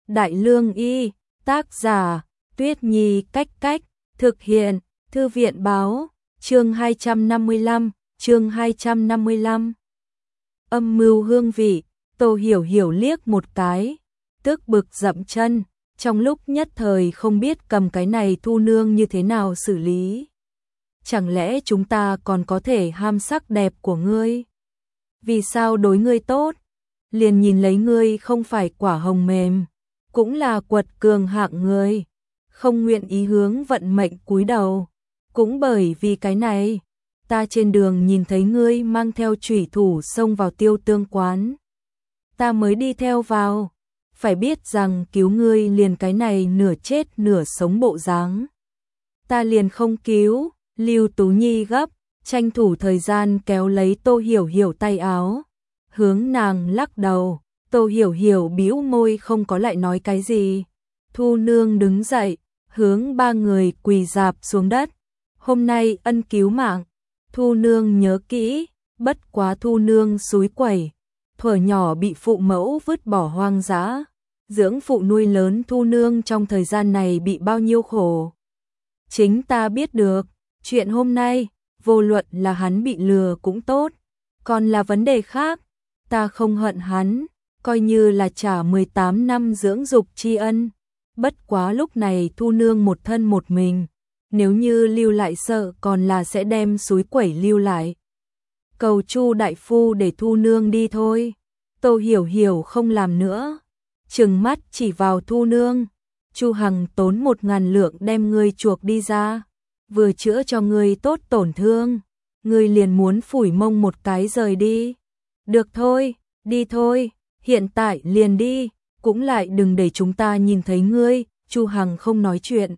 Đại Lương Y, tác giả, Tuyết Nhi Cách Cách, thực hiện, Thư viện Báo, chương 255, chương 255. Âm mưu hương vị, Tô Hiểu Hiểu liếc một cái, tức bực dậm chân, trong lúc nhất thời không biết cầm cái này Thu Nương như thế nào xử lý. Chẳng lẽ chúng ta còn có thể ham sắc đẹp của ngươi? Vì sao đối ngươi tốt? Liền nhìn lấy ngươi không phải quả hồng mềm, cũng là quật cường hạng người, không nguyện ý hướng vận mệnh cúi đầu. Cũng bởi vì cái này, ta trên đường nhìn thấy ngươi mang theo chủy thủ xông vào Tiêu Tương quán. Ta mới đi theo vào, phải biết rằng cứu ngươi liền cái này nửa chết nửa sống bộ dáng. Ta liền không cứu. Lưu Tú Nhi gấp, tranh thủ thời gian kéo lấy Tô Hiểu Hiểu tay áo, hướng nàng lắc đầu. Tô Hiểu Hiểu bĩu môi không có lại nói cái gì. Thu Nương đứng dậy, hướng ba người quỳ rạp xuống đất. Hôm nay ân cứu mạng, Thu Nương nhớ kỹ, bất quá Thu Nương xúi quẩy, thuở nhỏ bị phụ mẫu vứt bỏ hoang dã, dưỡng phụ nuôi lớn Thu Nương trong thời gian này bị bao nhiêu khổ. Chính ta biết được, chuyện hôm nay, vô luận là hắn bị lừa cũng tốt, còn là vấn đề khác, ta không hận hắn, coi như là trả 18 năm dưỡng dục tri ân. Bất quá lúc này Thu Nương một thân một mình, nếu như lưu lại sợ còn là sẽ đem xúi quẩy lưu lại. Cầu Chu đại phu để Thu Nương đi thôi. Tô Hiểu Hiểu không làm nữa, trừng mắt chỉ vào Thu Nương. Chu Hằng tốn 1.000 lượng đem ngươi chuộc đi ra, vừa chữa cho ngươi tốt tổn thương, ngươi liền muốn phủi mông một cái rời đi. Được thôi, đi thôi, hiện tại liền đi, cũng lại đừng để chúng ta nhìn thấy ngươi. Chu Hằng không nói chuyện.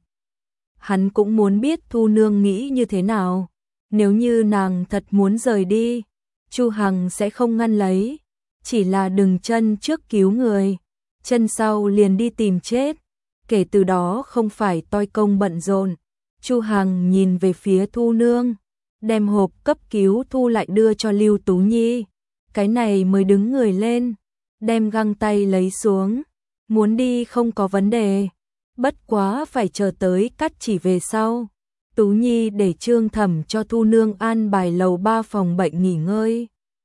Hắn cũng muốn biết Thu Nương nghĩ như thế nào. Nếu như nàng thật muốn rời đi, Chu Hằng sẽ không ngăn lấy, chỉ là đừng chân trước cứu người, chân sau liền đi tìm chết. Kể từ đó không phải toi công bận rộn. Chu Hằng nhìn về phía Thu Nương, đem hộp cấp cứu thu lại đưa cho Lưu Tú Nhi. Cái này mới đứng người lên, đem găng tay lấy xuống, muốn đi không có vấn đề, bất quá phải chờ tới cắt chỉ về sau. Tú Nhi để Trương Thẩm cho Thu Nương an bài lầu 3 phòng bệnh nghỉ ngơi.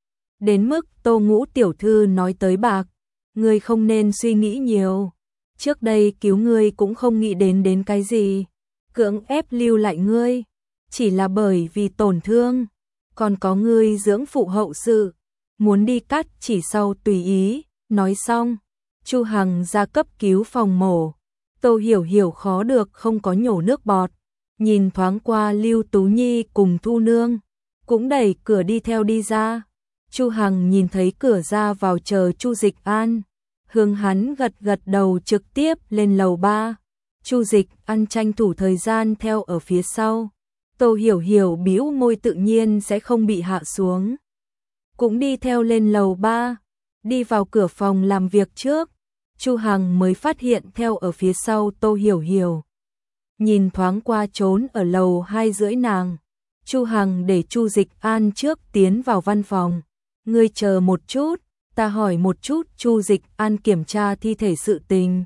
Đến mức Tô Ngũ tiểu thư nói tới bạc, ngươi không nên suy nghĩ nhiều. Trước đây cứu ngươi cũng không nghĩ đến cái gì, cưỡng ép lưu lại ngươi, chỉ là bởi vì tổn thương, còn có ngươi dưỡng phụ hậu sự, muốn đi cắt chỉ sau tùy ý. Nói xong, Chu Hằng ra cấp cứu phòng mổ. Tô Hiểu Hiểu khó được không có nhổ nước bọt, nhìn thoáng qua Lưu Tú Nhi cùng Thu Nương, cũng đẩy cửa đi theo đi ra. Chu Hằng nhìn thấy cửa ra vào chờ Chu Dịch An, hướng hắn gật gật đầu trực tiếp lên lầu 3. Chu Dịch An tranh thủ thời gian theo ở phía sau. Tô Hiểu Hiểu bĩu môi tự nhiên sẽ không bị hạ xuống, cũng đi theo lên lầu 3, đi vào cửa phòng làm việc trước. Chu Hằng mới phát hiện theo ở phía sau Tô Hiểu Hiểu. Nhìn thoáng qua trốn ở lầu 2 rưỡi nàng, Chu Hằng để Chu Dịch An trước tiến vào văn phòng. Ngươi chờ một chút, ta hỏi một chút Chu Dịch An kiểm tra thi thể sự tình.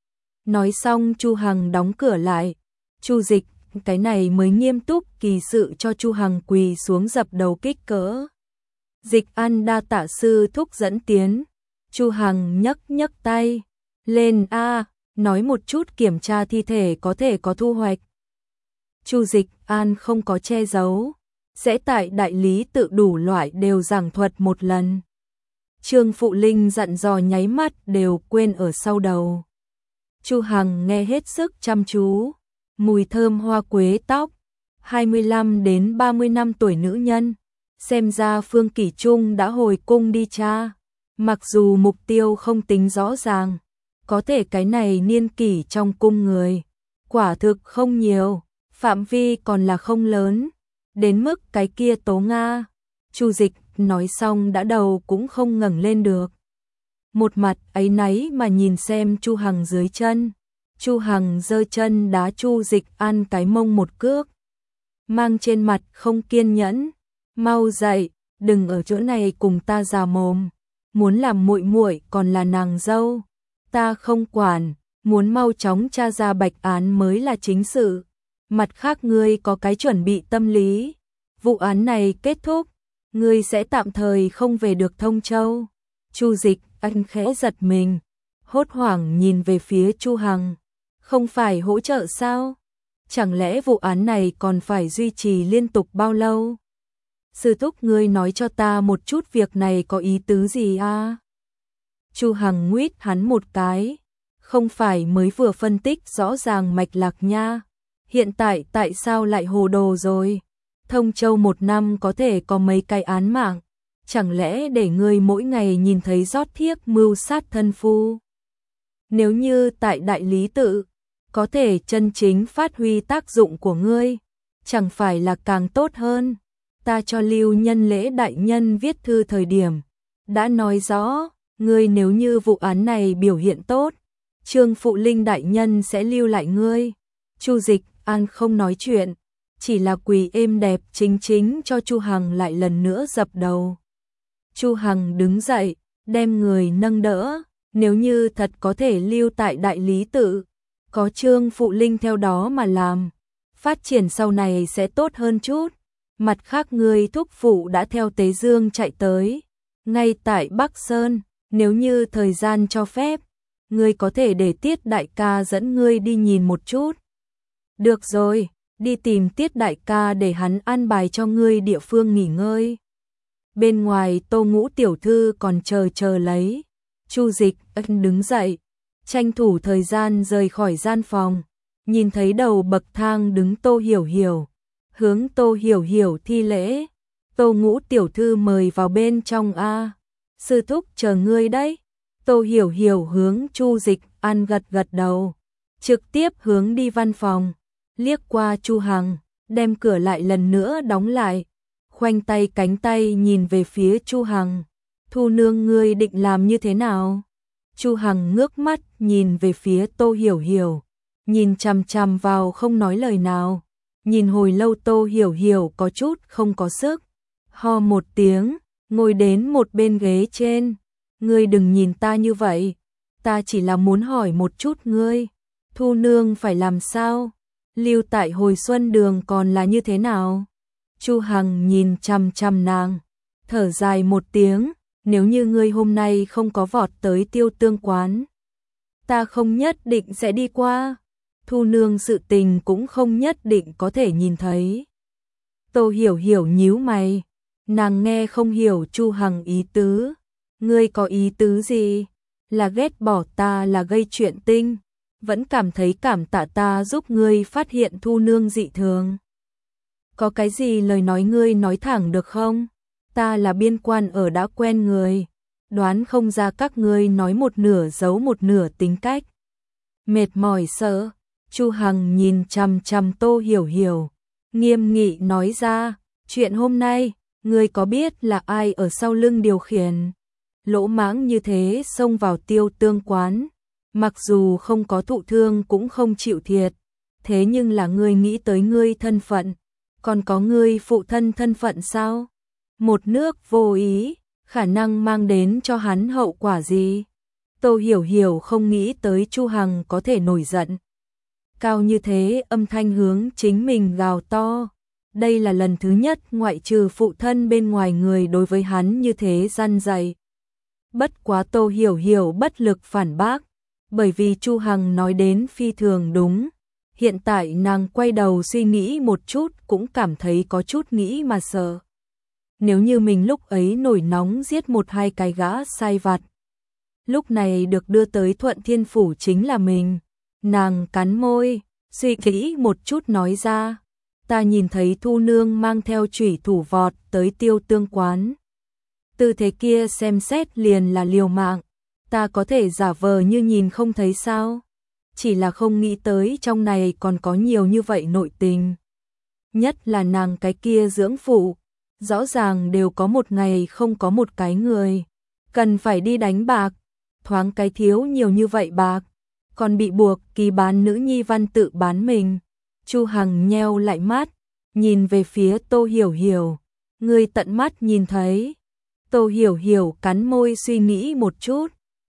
Nói xong Chu Hằng đóng cửa lại. Chu Dịch cái này mới nghiêm túc kỳ sự cho Chu Hằng quỳ xuống dập đầu kích cỡ. Dịch An đa tạ sư thúc dẫn tiến. Chu Hằng nhấc tay lên, nói một chút kiểm tra thi thể có thể có thu hoạch. Chu Dịch An không có che giấu, sẽ tại đại lý tự đủ loại đều giảng thuật một lần. Trương Phụ Linh dặn dò nháy mắt đều quên ở sau đầu. Chu Hằng nghe hết sức chăm chú, mùi thơm hoa quế tóc, 25 đến 30 năm tuổi nữ nhân, xem ra Phương Kỷ Trung đã hồi cung đi tra. Mặc dù mục tiêu không tính rõ ràng, có thể cái này niên kỷ trong cung người, quả thực không nhiều, phạm vi còn là không lớn, đến mức cái kia Tố Nga. Chu Dịch nói xong đã đầu cũng không ngẩng lên được. Một mặt áy náy mà nhìn xem Chu Hằng dưới chân. Chu Hằng giơ chân đá Chu Dịch An cái mông một cước, mang trên mặt không kiên nhẫn, mau dậy, đừng ở chỗ này cùng ta già mồm, muốn làm muội muội còn là nàng dâu, Ta không quản, muốn mau chóng tra ra Bạch án mới là chính sự. Mặt khác ngươi có cái chuẩn bị tâm lý. Vụ án này kết thúc, ngươi sẽ tạm thời không về được Thông Châu. Chu Dịch, anh khẽ giật mình, hốt hoảng nhìn về phía Chu Hằng. Không phải hỗ trợ sao? Chẳng lẽ vụ án này còn phải duy trì liên tục bao lâu? Sư thúc ngươi nói cho ta một chút việc này có ý tứ gì à? Chu Hằng nguyết hắn một cái. Không phải mới vừa phân tích rõ ràng mạch lạc nha. Hiện tại tại sao lại hồ đồ rồi? Thông Châu một năm có thể có mấy cái án mạng. Chẳng lẽ để ngươi mỗi ngày nhìn thấy rót thiếc mưu sát thân phu? Nếu như tại Đại Lý Tự, có thể chân chính phát huy tác dụng của ngươi, chẳng phải là càng tốt hơn. Ta cho Lưu Nhân Lễ đại nhân viết thư thời điểm, đã nói rõ, ngươi nếu như vụ án này biểu hiện tốt, Trương Phụ Linh đại nhân sẽ lưu lại ngươi. Chu Dịch An không nói chuyện, chỉ là quỳ êm đẹp chính chính cho Chu Hằng lại lần nữa dập đầu. Chu Hằng đứng dậy, đem người nâng đỡ, nếu như thật có thể lưu tại Đại Lý Tự, có Trương Phụ Linh theo đó mà làm, phát triển sau này sẽ tốt hơn chút. Mặt khác người thúc phụ đã theo Tế Dương chạy tới, ngay tại Bắc Sơn, nếu như thời gian cho phép, ngươi có thể để Tiết đại ca dẫn ngươi đi nhìn một chút. Được rồi, đi tìm Tiết đại ca để hắn an bài cho ngươi địa phương nghỉ ngơi. Bên ngoài Tô Ngũ tiểu thư còn chờ lấy. Chu Dịch đứng dậy, tranh thủ thời gian rời khỏi gian phòng, nhìn thấy đầu bậc thang đứng Tô Hiểu Hiểu, hướng Tô Hiểu Hiểu thi lễ. Tô Ngũ tiểu thư mời vào bên trong a. Sư thúc chờ ngươi đấy. Tô Hiểu Hiểu hướng Chu Dịch An gật đầu, trực tiếp hướng đi văn phòng, liếc qua Chu Hằng, đem cửa lại lần nữa đóng lại, khoanh tay cánh tay nhìn về phía Chu Hằng. Thu nương ngươi định làm như thế nào? Chu Hằng ngước mắt nhìn về phía Tô Hiểu Hiểu, nhìn chằm chằm vào không nói lời nào. Nhìn hồi lâu Tô Hiểu Hiểu có chút không có sức, ho một tiếng, ngồi đến một bên ghế trên. Ngươi đừng nhìn ta như vậy, ta chỉ là muốn hỏi một chút ngươi, Thu nương phải làm sao? Lưu tại Hồi Xuân Đường còn là như thế nào? Chu Hằng nhìn chằm chằm nàng, thở dài một tiếng, nếu như ngươi hôm nay không có vọt tới Tiêu Tương quán, ta không nhất định sẽ đi qua. Thu nương sự tình cũng không nhất định có thể nhìn thấy. Tô Hiểu Hiểu nhíu mày, nàng nghe không hiểu Chu Hằng ý tứ. Ngươi có ý tứ gì? Là ghét bỏ ta là gây chuyện tinh, vẫn cảm thấy cảm tạ ta giúp ngươi phát hiện Thu nương dị thường. Có cái gì lời nói ngươi nói thẳng được không? Ta là biên quan ở đã quen người, đoán không ra các ngươi nói một nửa giấu một nửa tính cách. Mệt mỏi sợ. Chu Hằng nhìn chằm chằm Tô Hiểu Hiểu, nghiêm nghị nói ra, chuyện hôm nay, ngươi có biết là ai ở sau lưng điều khiển? Lỗ mãng như thế xông vào Tiêu Tương quán, mặc dù không có thụ thương cũng không chịu thiệt, thế nhưng là ngươi nghĩ tới ngươi thân phận, còn có ngươi phụ thân thân phận sao? Một nước vô ý, khả năng mang đến cho hắn hậu quả gì? Tô Hiểu Hiểu không nghĩ tới Chu Hằng có thể nổi giận cao như thế, âm thanh hướng chính mình gào to. Đây là lần thứ nhất ngoại trừ phụ thân bên ngoài người đối với hắn như thế răn dạy. Bất quá Tô Hiểu Hiểu bất lực phản bác, bởi vì Chu Hằng nói đến phi thường đúng. Hiện tại nàng quay đầu suy nghĩ một chút cũng cảm thấy có chút nghĩ mà sợ. Nếu như mình lúc ấy nổi nóng giết một hai cái gã sai vặt, lúc này được đưa tới Thuận Thiên Phủ chính là mình. Nàng cắn môi, suy nghĩ một chút nói ra, ta nhìn thấy Thu nương mang theo chủy thủ vọt tới Tiêu Tương quán. Tư thế kia xem xét liền là liều mạng, ta có thể giả vờ như nhìn không thấy sao? Chỉ là không nghĩ tới trong này còn có nhiều như vậy nội tình. Nhất là nàng cái kia dưỡng phụ, rõ ràng đều có một ngày không có một cái người, cần phải đi đánh bạc, thoáng cái thiếu nhiều như vậy bạc, còn bị buộc kỳ bán nữ nhi văn tự bán mình. Chu Hằng nheo lại mắt, nhìn về phía Tô Hiểu Hiểu, ngươi tận mắt nhìn thấy. Tô Hiểu Hiểu cắn môi suy nghĩ một chút,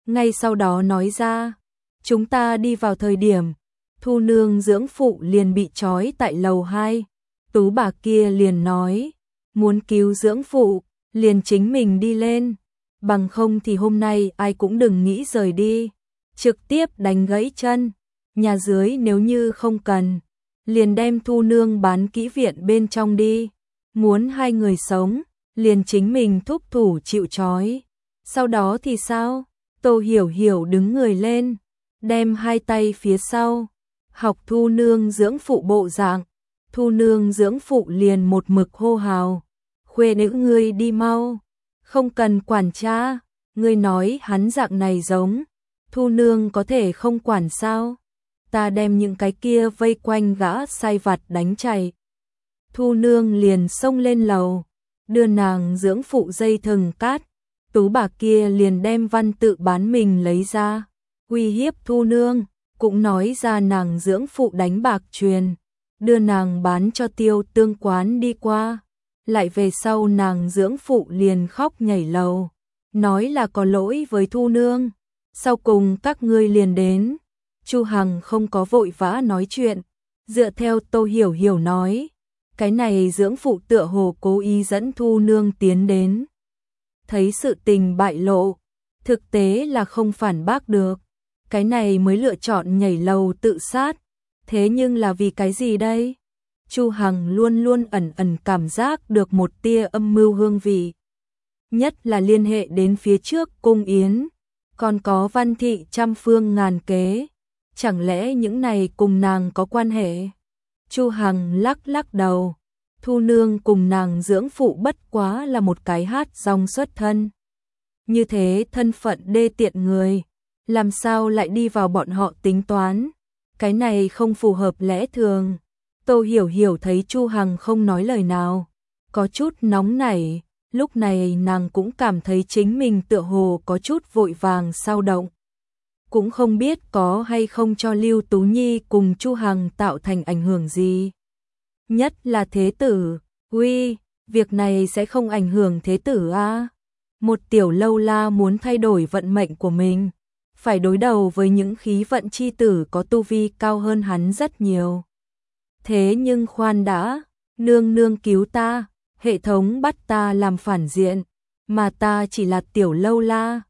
ngay sau đó nói ra, chúng ta đi vào thời điểm, Thu Nương dưỡng phụ liền bị trói tại lầu 2. Tú bà kia liền nói, muốn cứu dưỡng phụ, liền chính mình đi lên, bằng không thì hôm nay ai cũng đừng nghĩ rời đi, trực tiếp đánh gãy chân, nhà dưới nếu như không cần, liền đem Thu Nương bán kỹ viện bên trong đi, muốn hai người sống, liền chính mình thúc thủ chịu trói. Sau đó thì sao? Tô Hiểu Hiểu đứng người lên, đem hai tay phía sau, học Thu Nương dưỡng phụ bộ dạng. Thu Nương dưỡng phụ liền một mực hô hào, khuê nữ ngươi đi mau, không cần quản cha, ngươi nói hắn dạng này giống, Thu Nương có thể không quản sao, ta đem những cái kia vây quanh gã sai vặt đánh chạy. Thu Nương liền xông lên lầu, đưa nàng dưỡng phụ dây thừng cát, Tú bà kia liền đem văn tự bán mình lấy ra, uy hiếp Thu Nương, cũng nói ra nàng dưỡng phụ đánh bạc truyền, đưa nàng bán cho Tiêu Tương quán đi qua. Lại về sau nàng dưỡng phụ liền khóc nhảy lầu, nói là có lỗi với Thu Nương, sau cùng các ngươi liền đến. Chu Hằng không có vội vã nói chuyện, dựa theo Tô Hiểu Hiểu nói, cái này dưỡng phụ tựa hồ cố ý dẫn Thu Nương tiến đến. Thấy sự tình bại lộ, thực tế là không phản bác được, cái này mới lựa chọn nhảy lầu tự sát, thế nhưng là vì cái gì đây? Chu Hằng luôn luôn ẩn ẩn cảm giác được một tia âm mưu hương vị, nhất là liên hệ đến phía trước cung yến, còn có Văn thị trăm phương ngàn kế, chẳng lẽ những này cùng nàng có quan hệ? Chu Hằng lắc lắc đầu, Thu Nương cùng nàng dưỡng phụ bất quá là một cái hát dòng xuất thân. Như thế thân phận đê tiện người, làm sao lại đi vào bọn họ tính toán? Cái này không phù hợp lẽ thường. Tô Hiểu Hiểu thấy Chu Hằng không nói lời nào, có chút nóng nảy, lúc này nàng cũng cảm thấy chính mình tựa hồ có chút vội vàng xao động. Cũng không biết có hay không cho Lưu Tú Nhi cùng Chu Hằng tạo thành ảnh hưởng gì. Nhất là thế tử, uy, việc này sẽ không ảnh hưởng thế tử à? Một tiểu lâu la muốn thay đổi vận mệnh của mình, phải đối đầu với những khí vận chi tử có tu vi cao hơn hắn rất nhiều. Thế nhưng khoan đã, nương nương cứu ta, hệ thống bắt ta làm phản diện, mà ta chỉ là tiểu lâu la,